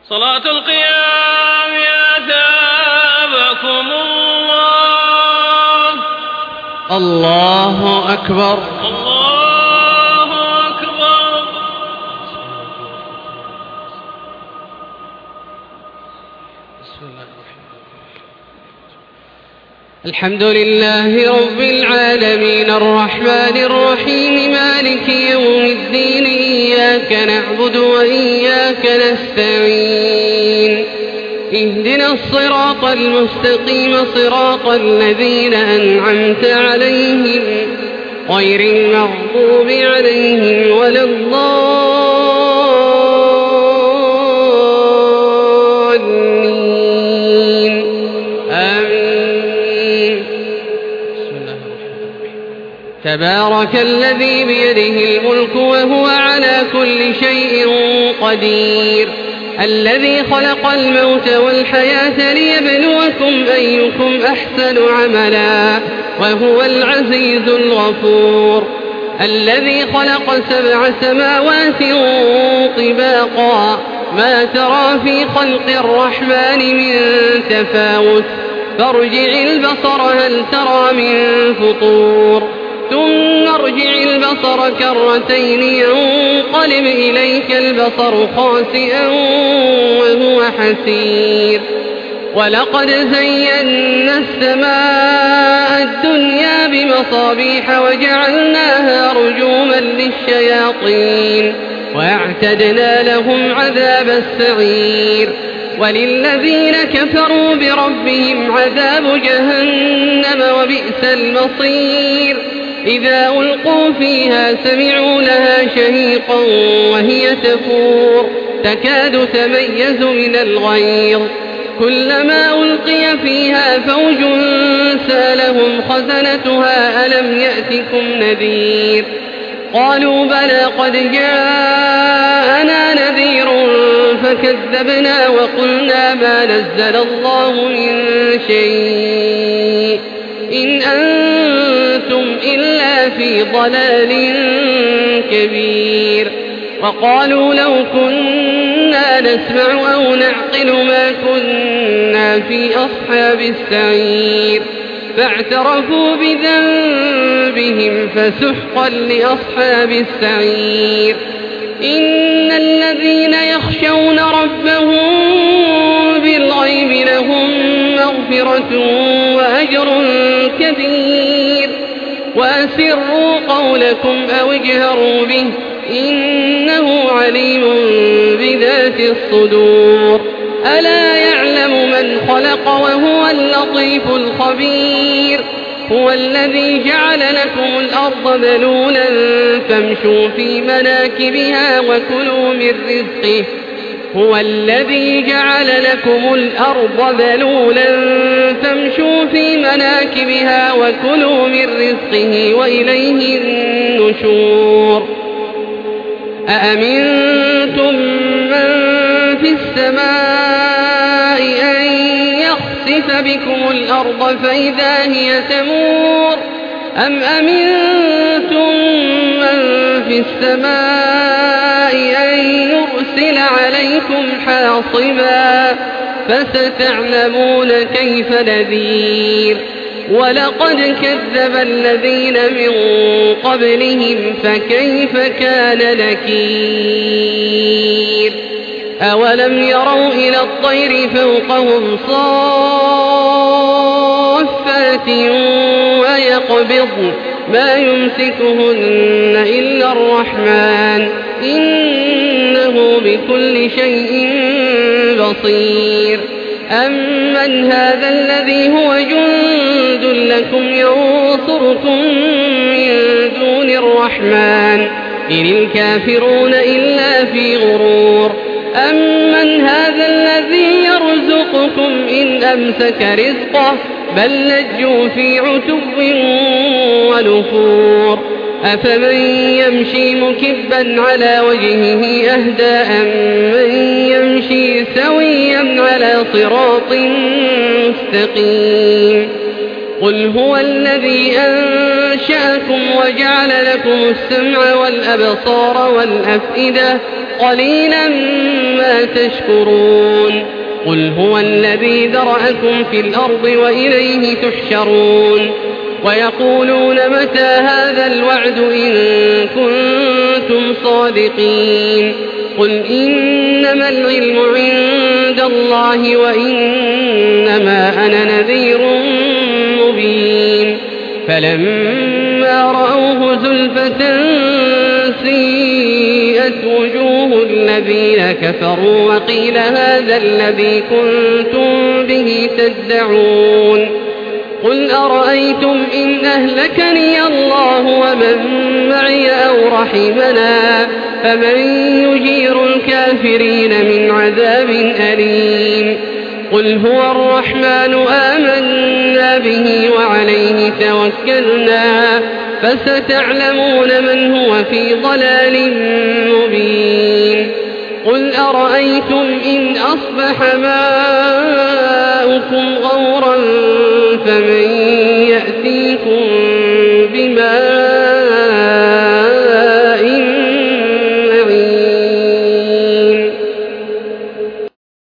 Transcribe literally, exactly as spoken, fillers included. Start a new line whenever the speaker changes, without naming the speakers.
صلاة القيام أثابكم الله.
الله أكبر.
الله أكبر. بسم الله الرحمن الرحيم.
الحمد لله رب العالمين الرحمن الرحيم مالك يوم الدين إياك نعبد وإياك نستعين اهدنا الصراط المستقيم صراط الذين أنعمت عليهم غير المغضوب عليهم ولا الضالين آمين.
بسم الله الرحمن الرحيم.
تبارك الذي بيده الملك وهو على كل شيء قدير الذي خلق الموت والحياة ليبلوكم أيكم أحسن عملا وهو العزيز الغفور الذي خلق سبع سماوات طباقا ما ترى في خلق الرحمن من تفاوت فارجع البصر هل ترى من فطور ثم ارجع البصر كرتين ينقلب إليك البصر خاسئا وهو حسير ولقد زينا السماء الدنيا بمصابيح وجعلناها رجوما للشياطين وأعتدنا لهم عذاب السعير وللذين كفروا بربهم عذاب جهنم وبئس المصير إذا ألقوا فيها سمعوا لها شهيقا وهي تفور تكاد تميز من الغيظ كلما ألقي فيها فوج سالهم خزنتها ألم يأتكم نذير قالوا بلى قد جاءنا نذير فكذبنا وقلنا ما نزل الله من شيء إن أنتم إلا في ضلال كبير وقالوا لو كنا نسمع أو نعقل ما كنا في أصحاب السعير فاعترفوا بذنبهم فسحقا لأصحاب السعير إن الذين يخشون ربهم بالغيب لهم مغفرة وأجر كبير وأسروا قولكم أو اجهروا به إنه عليم بذات الصدور ألا يعلم من خلق وهو اللطيف الخبير هو الذي جعل لكم الأرض ذلولا فامشوا في مناكبها وكلوا من رزقه هو الذي جعل لكم الأرض ذلولا فامشوا في مناكبها وكلوا من رزقه وإليه النشور أأمنتم من في السماء أن يخسف بكم الأرض فإذا هي تمور أم أمنتم من في السماء أن يرسل عليكم حاصبا فستعلمون كيف نذير ولقد كذب الذين من قبلهم فكيف كان نكير أولم يروا إلى الطير فوقهم صافات ويقبضن ما يمسكهن إلا الرحمن إنه بكل شيء بصير أمن هذا الذي هو جند لكم ينصركم من دون الرحمن إن الكافرون إلا في غرور أمن هذا الذي يرزقكم إن أمسك رزقه بل لجوا في عتو ونفور أفمن يمشي مكبا على وجهه أهدى أمن يمشي سويا على صراط مستقيم قل هو الذي أنشأكم وجعل لكم السمع والأبصار والأفئدة قليلا ما تشكرون قل هو الذي ذرأكم في الأرض وإليه تحشرون ويقولون متى هذا الوعد إن كنتم صادقين قل إنما العلم عند الله وإنما أنا نذير مبين فلما رأوه زلفة سيئت وجوه الذين كفروا وقيل هذا الذي كنتم به تدعون قل أرأيتم إن أهلكني الله ومن معي أو رحمنا فمن يجير الكافرين من عذاب أليم قل هو الرحمن آمنا به وعليه توكلنا فستعلمون من هو في ضلال مبين قل أرأيتم إن أصبح ماؤكم غورا فمن يأتيكم بماء